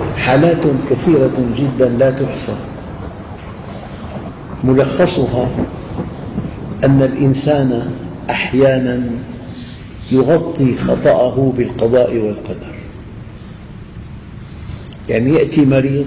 حالات كثيرة جدا لا تحصى، ملخصها أن الإنسان أحيانا يغطي خطأه بالقضاء والقدر. يعني يأتي مريض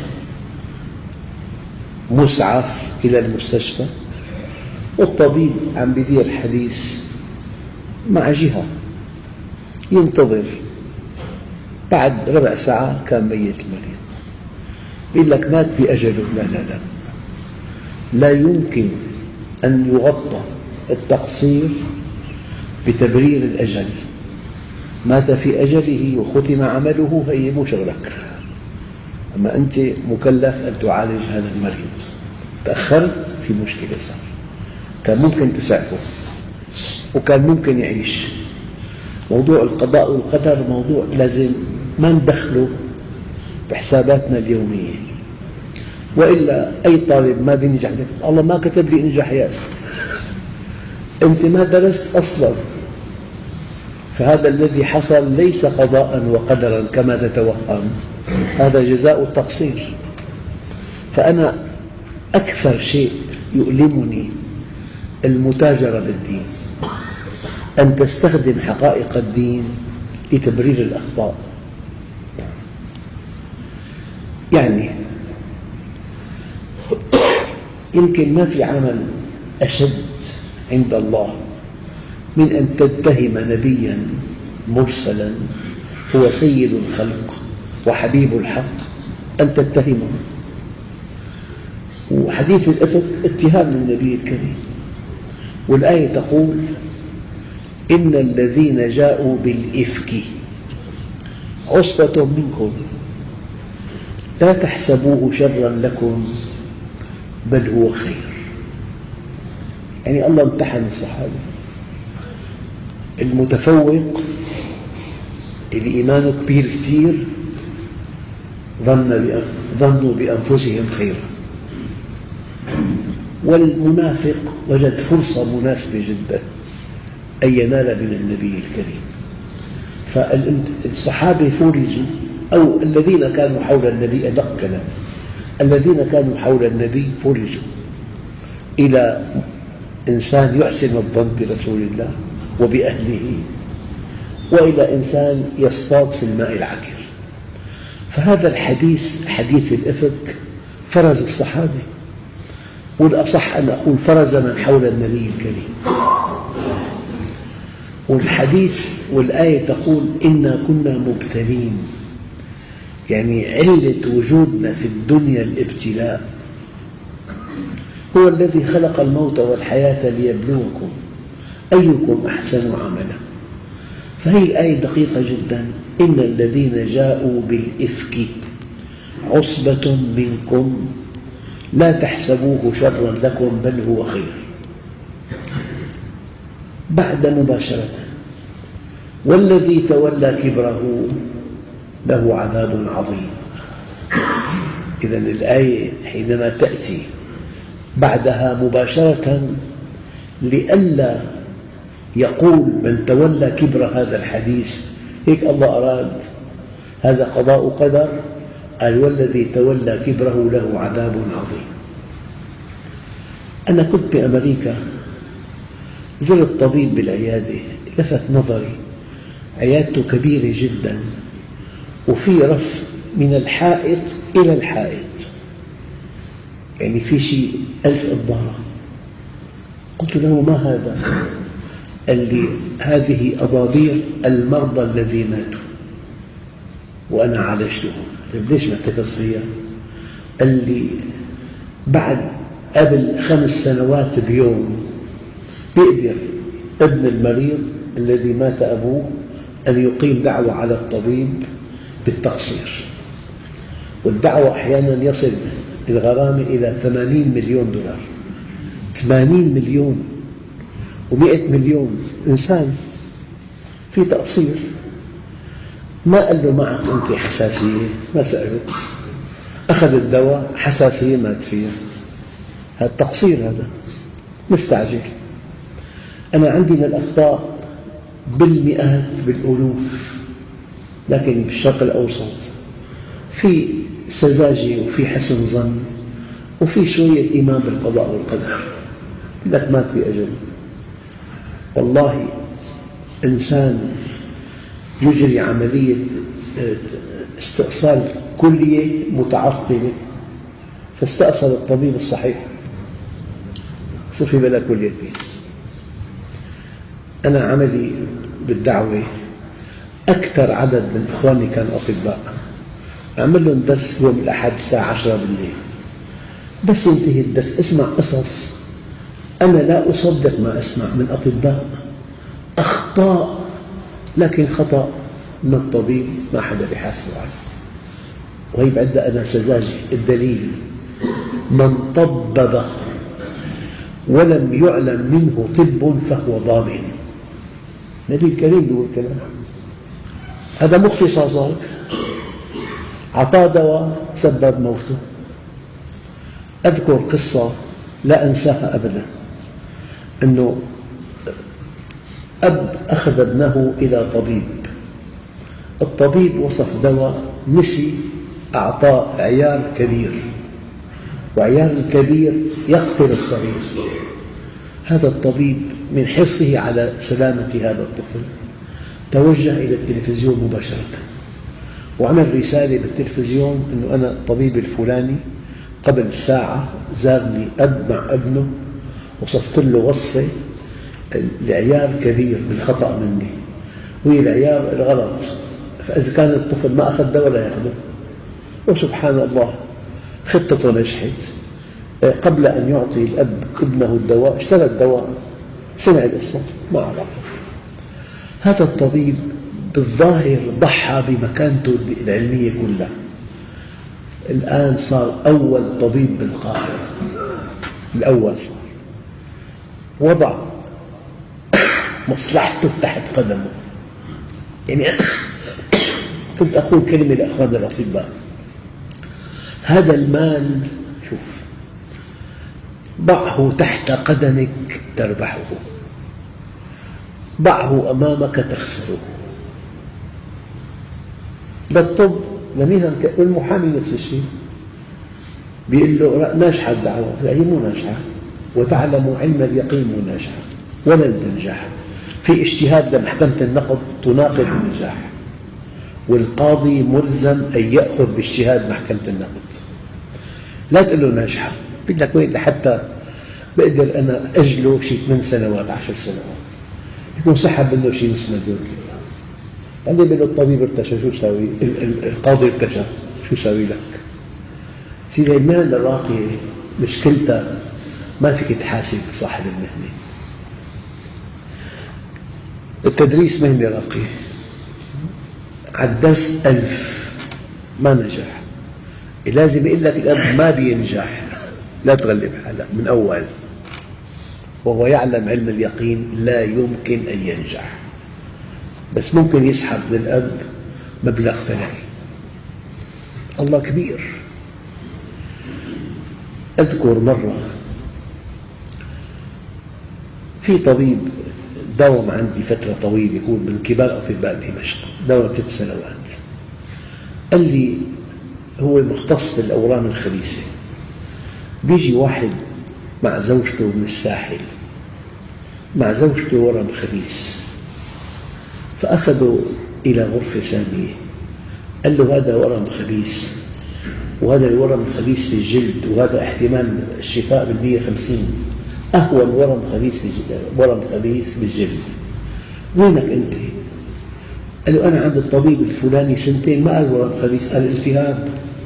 مسعف إلى المستشفى والطبيب عم يدير حديث مع جهة، ينتظر، بعد ربع ساعة كان ميت المريض، يقول لك مات بأجله. لا لا لا، لا يمكن أن يغطى التقصير بتبرير الأجل. مات في أجله وختم عمله، هي مو شغلك. أما أنت مكلف أن تعالج هذا المريض، تأخرت في مشكلة صار، كان ممكن تسعفه وكان ممكن يعيش. موضوع القضاء والقدر موضوع لازم ما ندخله بحساباتنا اليومية، وإلا أي طالب ما بينجح الله ما كتب لي انجح يا أستاذ، أنت ما درست أصلا. فهذا الذي حصل ليس قضاء وقدرا كما تتوهم، هذا جزاء التقصير. فأنا أكثر شيء يؤلمني المتاجرة بالدين، أن تستخدم حقائق الدين لتبرير الأخطاء. يعني يمكن ما في عمل أشد عند الله من أن تتهم نبيا مرسلا هو سيد الخلق وحبيب الحق، أن تتهمه. وحديث الإفك اتهام للنبي الكريم، والآية تقول إن الذين جاءوا بالإفك عصبة منكم لا تحسبوه شرا لكم بل هو خير. يعني الله امتحن الصحابة، المتفوق اللي إيمانه كبير كثير ظنوا بأنفسهم خيرا، والمنافق وجد فرصة مناسبة جدا أن ينال من النبي الكريم. فالصحابة فرجوا، أو الذين كانوا حول النبي، أدق كلام، الذين كانوا حول النبي فرجوا إلى إنسان يحسن الظن برسول الله وبأهله، وإلى إنسان يصطاد في الماء العكر. فهذا الحديث، حديث الإفك، فرز الصحابة، والأصح أن أقول فرز من حول النبي الكريم. والحديث والآية تقول إنا كنا مبتلين، يعني علة وجودنا في الدنيا الابتلاء. هو الذي خلق الموت والحياة ليبلوكم أيكم أحسن عملا. فهي الآية دقيقة جدا، إن الذين جاءوا بالإفك عصبة منكم لا تحسبوه شرا لكم بل هو خير. بعد مباشرة والذي تولى كبره له عذاب عظيم. إذا الآية حينما تأتي بعدها مباشرة لئلا يقول من تولى كبر هذا الحديث هيك الله أراد، هذا قضاء قدر، قال والذي تولى كبره له عذاب عظيم. أنا كنت بأمريكا، زرت طبيب بالعيادة، لفت نظري عيادته كبيرة جدا وفي رف من الحائط إلى الحائط، يعني في شيء 1000 إضارة. قلت له ما هذا؟ قال لي هذه أضابير المرضى الذين ماتوا وأنا عالجتهم. ليش محتفظ فيها؟ قال لي قبل 5 سنوات بيوم بيقدر ابن المريض الذي مات أبوه أن يقيم دعوة على الطبيب بالتقصير، والدعوة أحيانا يصل الغرامة إلى 80 مليون دولار. 80 مليون و100 مليون إنسان في تقصير. ما قال له معك أنت حساسية، ما سأله، أخذ الدواء حساسية مات فيها. هذا تقصير، هذا مستعجل. أنا عندنا الأخطاء بالمئات بالألوف، لكن بالشرق الأوسط في سذاجة وفي حسن ظن وفي شوية إيمان بالقضاء والقدر. لك مات في أجل. والله إنسان يجري عملية استئصال كلية متعطلة فاستأصل الطبيب الصحيح صفي بلا كليتين. أنا عملي بالدعوة أكثر عدد من إخواني كانوا أطباء، أعمل لهم درس يوم الأحد الساعة 10 بالليل، بس ينتهي الدرس أسمع قصص أنا لا أصدق ما أسمع من أطباء، أخطاء، لكن خطأ من الطبيب ما حدا بيحاسبه عليه، وهي بعدها أنا سذاجة. الدليل من طبب ولم يعلم منه طب فهو ضامن. النبي الكريم يقول كلام، هذا مخ صار أعطاه دواء سبب موته. أذكر قصة لا أنساها أبدا، أنه أب أخذ ابنه إلى طبيب، الطبيب وصف دواء نسي أعطاه عيار كبير، وعيار الكبير يقتل الصغير. هذا الطبيب من حرصه على سلامة هذا الطفل توجه إلى التلفزيون مباشرة وعمل رسالة بالتلفزيون أنه أنا الطبيب الفلاني قبل ساعة زارني أب مع ابنه وصفت له وصفة العيار كبير بالخطأ مني وهي العيار الغلط، فإذا كان الطفل ما أخذ دواء لا يأخذه. وسبحان الله خطته نجحت. قبل أن يعطي الأب ابنه الدواء اشترى الدواء، سمع القصة ما عرف. هذا الطبيب بالظاهر ضحى بمكانته العلمية كلها، الآن صار أول طبيب بالقاهرة، الأول صار، وضع مصلحته تحت قدمه. يعني كنت أقول كلمة لأخواننا الأطباء، هذا المال شوف ضعه تحت قدمك تربحه، ضعه أمامك تخسره. بالطب لميها والمحامي نفس الشيء، بيقول له ناجحة الدعوة، لا هي مو ناجحة، وتعلم علم اليقين مو ناجحة ولن تنجح. في اجتهاد لمحكمة النقض تناقض النجاح، والقاضي ملزم أن يأخذ باجتهاد محكمة النقض. لا تقول له ناجحة، بدك وين لحتى بقدر أنا أجله شيء 8 سنوات 10 سنوات يكون سحب منه شيء نص مليون. قال لي بقول الطبيب ارتشى شو ساوي؟ القاضي ارتشى شو ساوي لك؟ سيدي المهنة الراقية مشكلتها ما فيك تحاسب صاحب المهنة. التدريس مهنة راقية، عالدرس 1000 ما نجح، لازم يقول لك الأب ما بينجح، لا تغلب حالك من أول، وهو يعلم علم اليقين لا يمكن أن ينجح، بس ممكن يسحب من الأب مبلغ ثاني. الله كبير. أذكر مرة في طبيب داوم عندي فترة طويلة، هو من كبار أطباء دمشق، داوم 3 سنوات. قال لي هو مختص بالأورام الخبيثة، بيجي واحد مع زوجته من الساحل، مع زوجته ورم خبيث، فأخذوا إلى غرفة ثانية، قال له هذا ورم خبيث، وهذا الورم خبيث في الجلد، وهذا احتمال الشفاء بال150، أهون ورم خبيث بالجلد، وينك أنت؟ قال له أنا عند الطبيب الفلاني 2 سنين ما قال ورم خبيث، قال التهاب.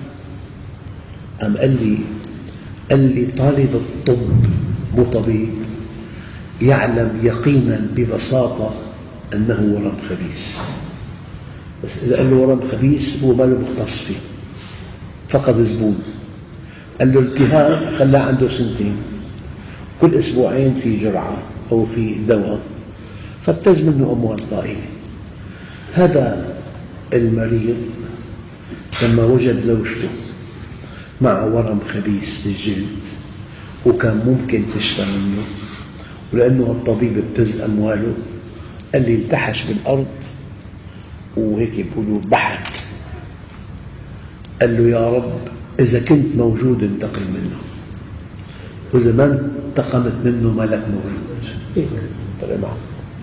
قال لي طالب الطب مو طبيب يعلم يقينا ببساطة أنه ورم خبيث، بس إذا قال له ورم خبيث هو ما له مختص فيه، فقد زبون. قال له التهاب خلاه عنده 2 سنين، كل أسبوعين في جرعة أو في دواء، فابتز منه أموال طائلة. هذا المريض لما وجد زوجته مع ورم خبيث في الجلد وكان ممكن تشفى منه، ولأنه الطبيب ابتز أمواله، قال لي التحش بالأرض وهيك بيقولوا بحث، قال له يا رب إذا كنت موجود انتقم منه، وإذا ما انتقمت منه ما لك موجود. هيك طلع معه.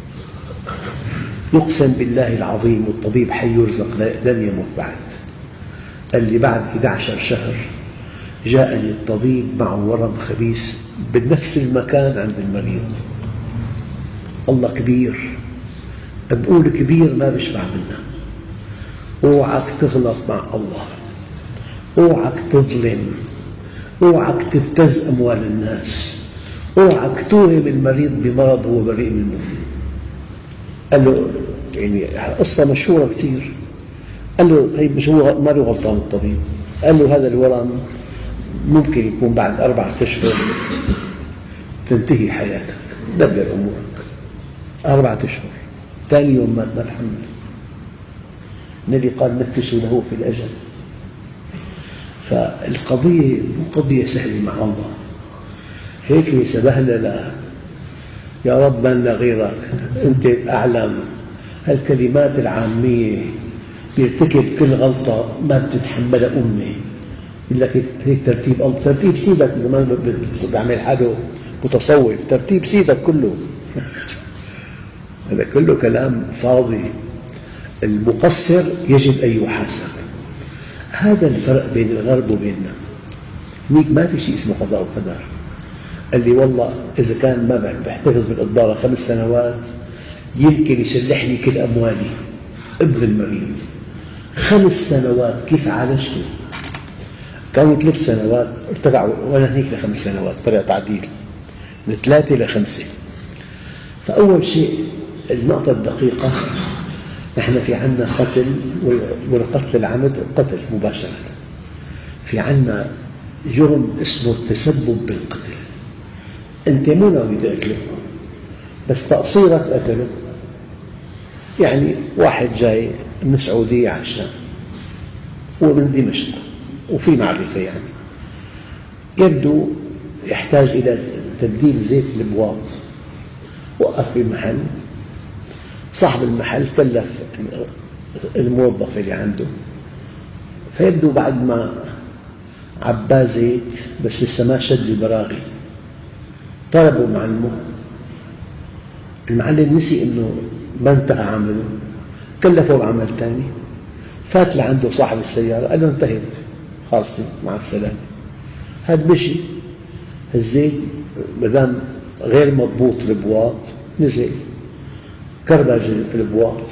يقسم بالله العظيم والطبيب حي يرزق لن يموت بعد. قال لي بعد 11 شهر جاءني الطبيب معه ورم خبيث بنفس المكان عند المريض. الله كبير، بقول كبير ما بيشبع منه. اوعك تغلط مع الله، اوعك تظلم، اوعك تبتز أموال الناس، اوعك توهم المريض بمرض هو بريء منه. قال له يعني قصة مشهورة كثير. قال له هي مش هو ما له غلطان الطبيب. قال له هذا الورم ممكن يكون بعد 4 أشهر تنتهي حياتك، دبر أمورك. 4 أشهر، ثاني يوم مات ما تحمل. النبي قال نفسوا له في الأجل. فالقضية مو قضية سهلة مع الله، هيك سبهللة يا رب ما لنا غيرك، أنت أعلم. هالكلمات العامية بيرتكب كل غلطة ما بتتحملها أمي. يقول لك هيك ترتيب الله، ترتيب سيدك ما بعمل حاله متصوف، ترتيب سيدك كله. هذا كله كلام فاضي. المقصر يجب أن يحاسب. هذا الفرق بين الغرب وبيننا. هنيك ما في شيء اسمه قضاء وقدر. قال لي والله إذا كان ما بحتفظ بالإضبارة 5 سنوات يمكن يسلحني كل أموالي. ابن المريض 5 سنوات كيف عالجته؟ كانوا 3 سنوات ارتفعوا، وأنا هيك ل5 سنوات طلع تعديل من 3 إلى 5. فأول شيء النقطة الدقيقة، نحن في عنا قتل، والقتل العمد قتل مباشرة. في عنا جرم اسمه التسبب بالقتل. أنت مو ناوي تقتله بس تقصيرك قتله. يعني واحد جاي من السعودية على الشام ومن دمشق وفي معرفة، يعني يبدو يحتاج إلى تبديل زيت البواط. وقف بمحل، صاحب المحل كلف الموظف اللي عنده، فيبدو بعد ما عباه زيت بس لسه ما شد البراغي، طلبوا معلمه. المعلم نسي إنه ما انتهى عمله، كلفه بعمل ثاني. فات لعنده صاحب السيارة قال له انتهت خالصة مع السلامة. هذا مشي، الزيت مدام غير مضبوط البواط نزل، كربج البواط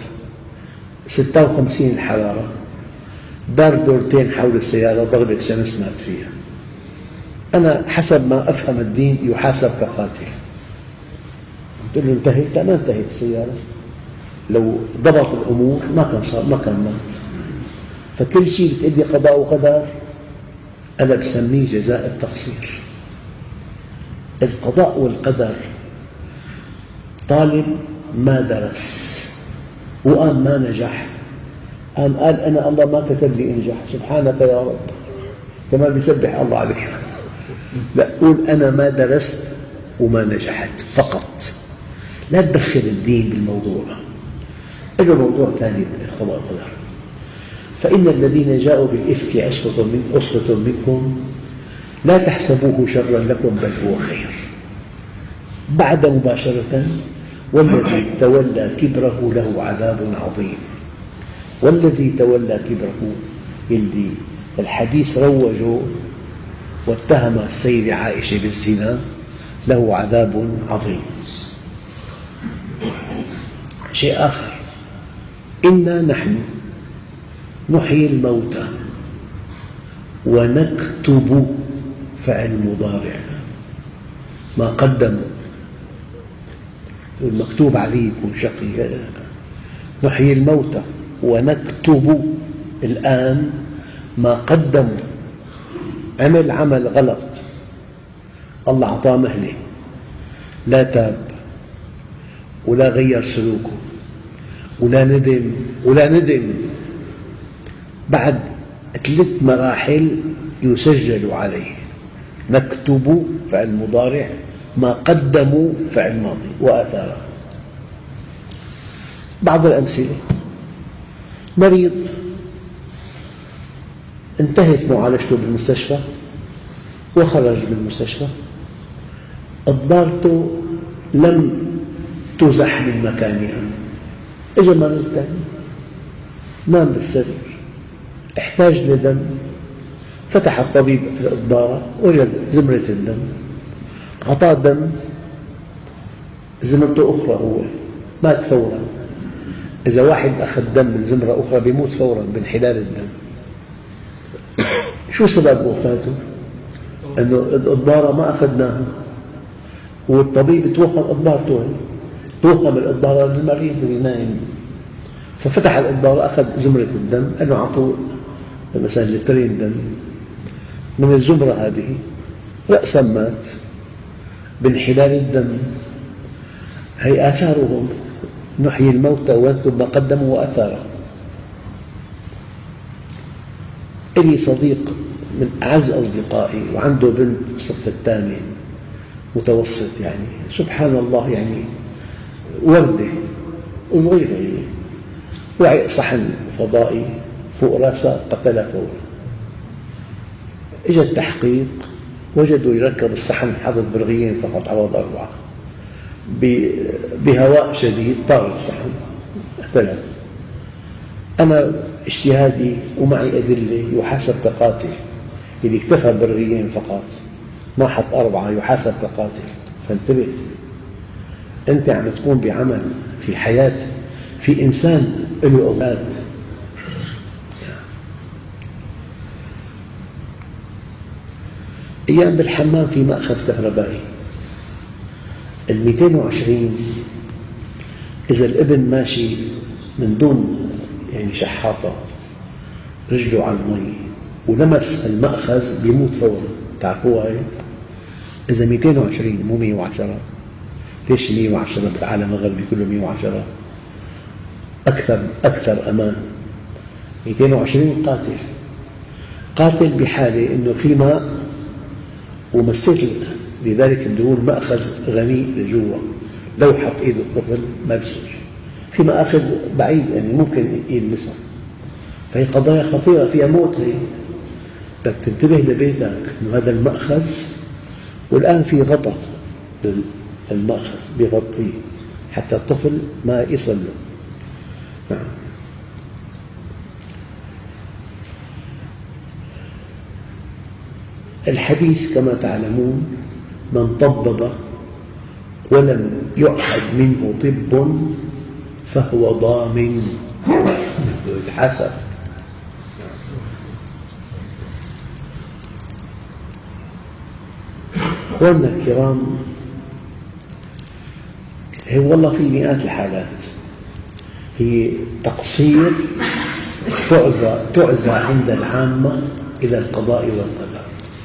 56 الحرارة، دار دورتين حول السيارة، ضربة شمس مات فيها. أنا حسب ما أفهم الدين يحاسب كقاتل. قلت له انتهت؟ ما انتهت السيارة، لو ضبط الأمور ما كان صار، ما كان مات. فكل شيء بتقلي قضاء وقدر أنا بسميه جزاء التقصير. القضاء والقدر طالب ما درس وقام ما نجح، قام قال أنا الله ما كتب لي أنجح، سبحانك يا رب، كمان بيسبح الله عليك. لا، قول أنا ما درست وما نجحت فقط، لا تدخل الدين بالموضوع. إذا موضوع ثاني القضاء والقدر. فإن الذين جاءوا بالإفك عصبة منكم لا تحسبوه شرا لكم بل هو خير. بعد مباشرة والذي تولى كبره له عذاب عظيم. والذي تولى كبره اللي الحديث روجه واتهم السيدة عائشة بالزنا له عذاب عظيم. شيء آخر، إنا نحن نحيي الموتى ونكتب فعل مضارع ما قدموا، المكتوب عليه يكون شقي. نحيي الموتى ونكتب الآن ما قدموا. عمل عمل غلط، الله أعطاه مهلة، لا تاب ولا غير سلوكه ولا ندم، بعد 3 مراحل يسجل عليه. نكتب فعل مضارع ما قدموا فعل ماضي وآثاره. بعض الأمثلة، مريض انتهت معالجته بالمستشفى وخرج من المستشفى، أضبارته لم تزح من مكانها، إجا مريض ثاني نام بالسرير احتاج لدم، فتح الطبيب في الإضبارة وجد زمرة الدم، أعطاه دم، زمرته أخرى هو مات فورا. إذا واحد أخذ دم من زمرة أخرى بيموت فورا بانحلال الدم. شو سبب وفاته؟ أنه الإضبارة ما أخذناها، والطبيب توهم إضبارته، توهم الإضبارة للمريض اللي نايم، ففتح الإضبارة أخذ زمرة الدم، أنه أعطوه مثلا لترين دم من الزمرة هذه، رأسا مات بانحلال الدم. هي آثارهم، نحيي الموتى ونكتب ما قدموا وآثاره. لي صديق من أعز أصدقائي وعنده بنت الصف الثامن متوسط، يعني سبحان الله، يعني وردة صغيرة، وعي صحن فضائي فوق رأسها قتلها فورا. إجا التحقيق وجدوا يركب الصحن حاطط برغيين فقط عوض 4، بهواء شديد طار الصحن قتلها. أنا اجتهادي ومعي أدلة يحاسب كقاتل، اللي اكتفى برغيين فقط ما حط 4 يحاسب كقاتل. فانتبه، أنت عم تقوم بعمل في حياة، في إنسان له أولاد. أيام بالحمام في مأخذ كهربائي 220، إذا الابن ماشي من دون يعني شحاطة رجله على المي ولمس المأخذ بيموت فورا، تعرفوها هي؟ إذا 220 مو 110. ليش 110 بالعالم الغربي كله 110؟ أكثر أمان. 220 قاتل بحالة إنه في ماء ومسيت، لذلك بدون مأخذ غني لجوا، لو حط إيده الطفل ما بيصير، في مآخذ بعيد يعني ممكن يلمسها. فهي قضايا خطيرة فيها موت. هي بدك تنتبه لبيتك إنه هذا المأخذ، والآن في غطاء المأخذ بيغطيه حتى الطفل ما يصل له. نعم. الحديث كما تعلمون من طبب ولم يؤخذ منه طب فهو ضامن يتحاسب. أخواننا الكرام، هي والله في مئات الحالات هي تقصير تعزى عند العامة إلى القضاء والقدر.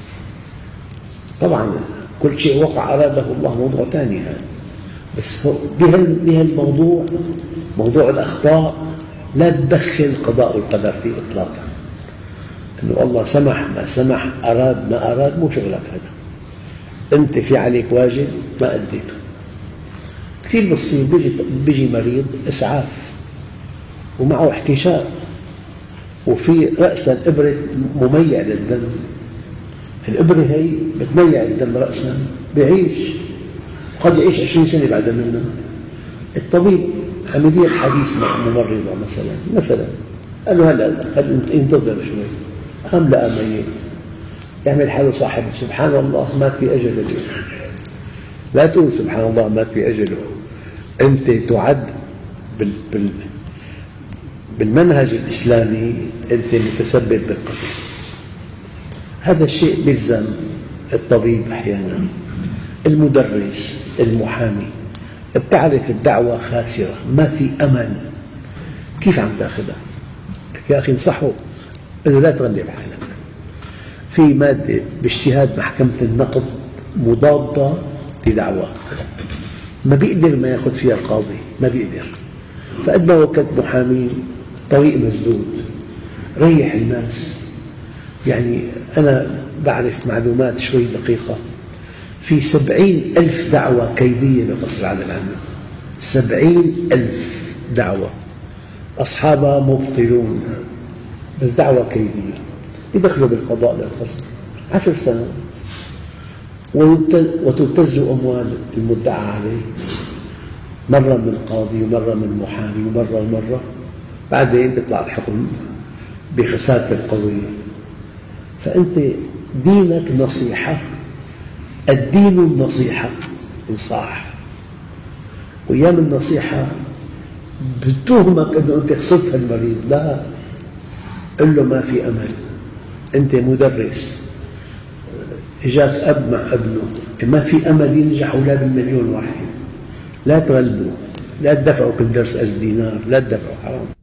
طبعا كل شيء وقع أراده الله موضوع ثاني هذا، بس بهالموضوع موضوع الأخطاء لا تدخل القضاء والقدر فيه إطلاقا. إنه الله سمح ما سمح، أراد ما أراد، مو شغلك هذا. أنت في عليك واجب ما أديته. كثير بصير بيجي مريض إسعاف ومعه احتشاء وفي رأسا إبرة مميع للدم، الإبرة هي بتميع الدم رأسا، بيعيش، قد يعيش 20 سنة بعد منه. الطبيب عم يدير حديث مع ممرضة مثلا قال له هلا انتظر شوي، قام لقى ميت، يعمل حاله صاحب سبحان الله مات في أجله. لا تقول سبحان الله مات في أجله، أنت تعد بالمنهج الإسلامي أنت المتسبب بالقتل. هذا الشيء بيلزم الطبيب أحيانا، المدرس، المحامي. بتعرف الدعوة خاسرة، ما في أمل، كيف عم تأخذها؟ يا أخي انصحه، قل له لا تغلب حالك. في مادة باجتهاد محكمة النقض مضادة لدعوة، ما بيقدر ما يأخذ فيها القاضي، ما بيقدر. فقد ما وكلت محامين طريق مسدود، ريح الناس. يعني أنا بعرف معلومات شوي دقيقة، في 70,000 دعوة كيدية لقصر العدل عنه، 70,000 دعوة أصحابها مبطلون، بس دعوة كيدية. يدخلوا بالقضاء للخصم 10 سنوات، وتبتز أموال المدعى عليه، مرة من قاضي ومرة من محامي ومرة، بعدين يطلع الحكم بخسارة القوي. فأنت دينك نصيحة، الدين النصيحة إنصاح، وأيام النصيحة بتهمك أنه أنت خسرت المريض، لا، قل له ما في أمل. أنت مدرس إجاك أب مع ابنه، ما في أمل ينجح أولاد ب1,000,000 واحد، لا تغلبوا، لا تدفعوا كل درس 1000 دينار، لا تدفعوا، حرام.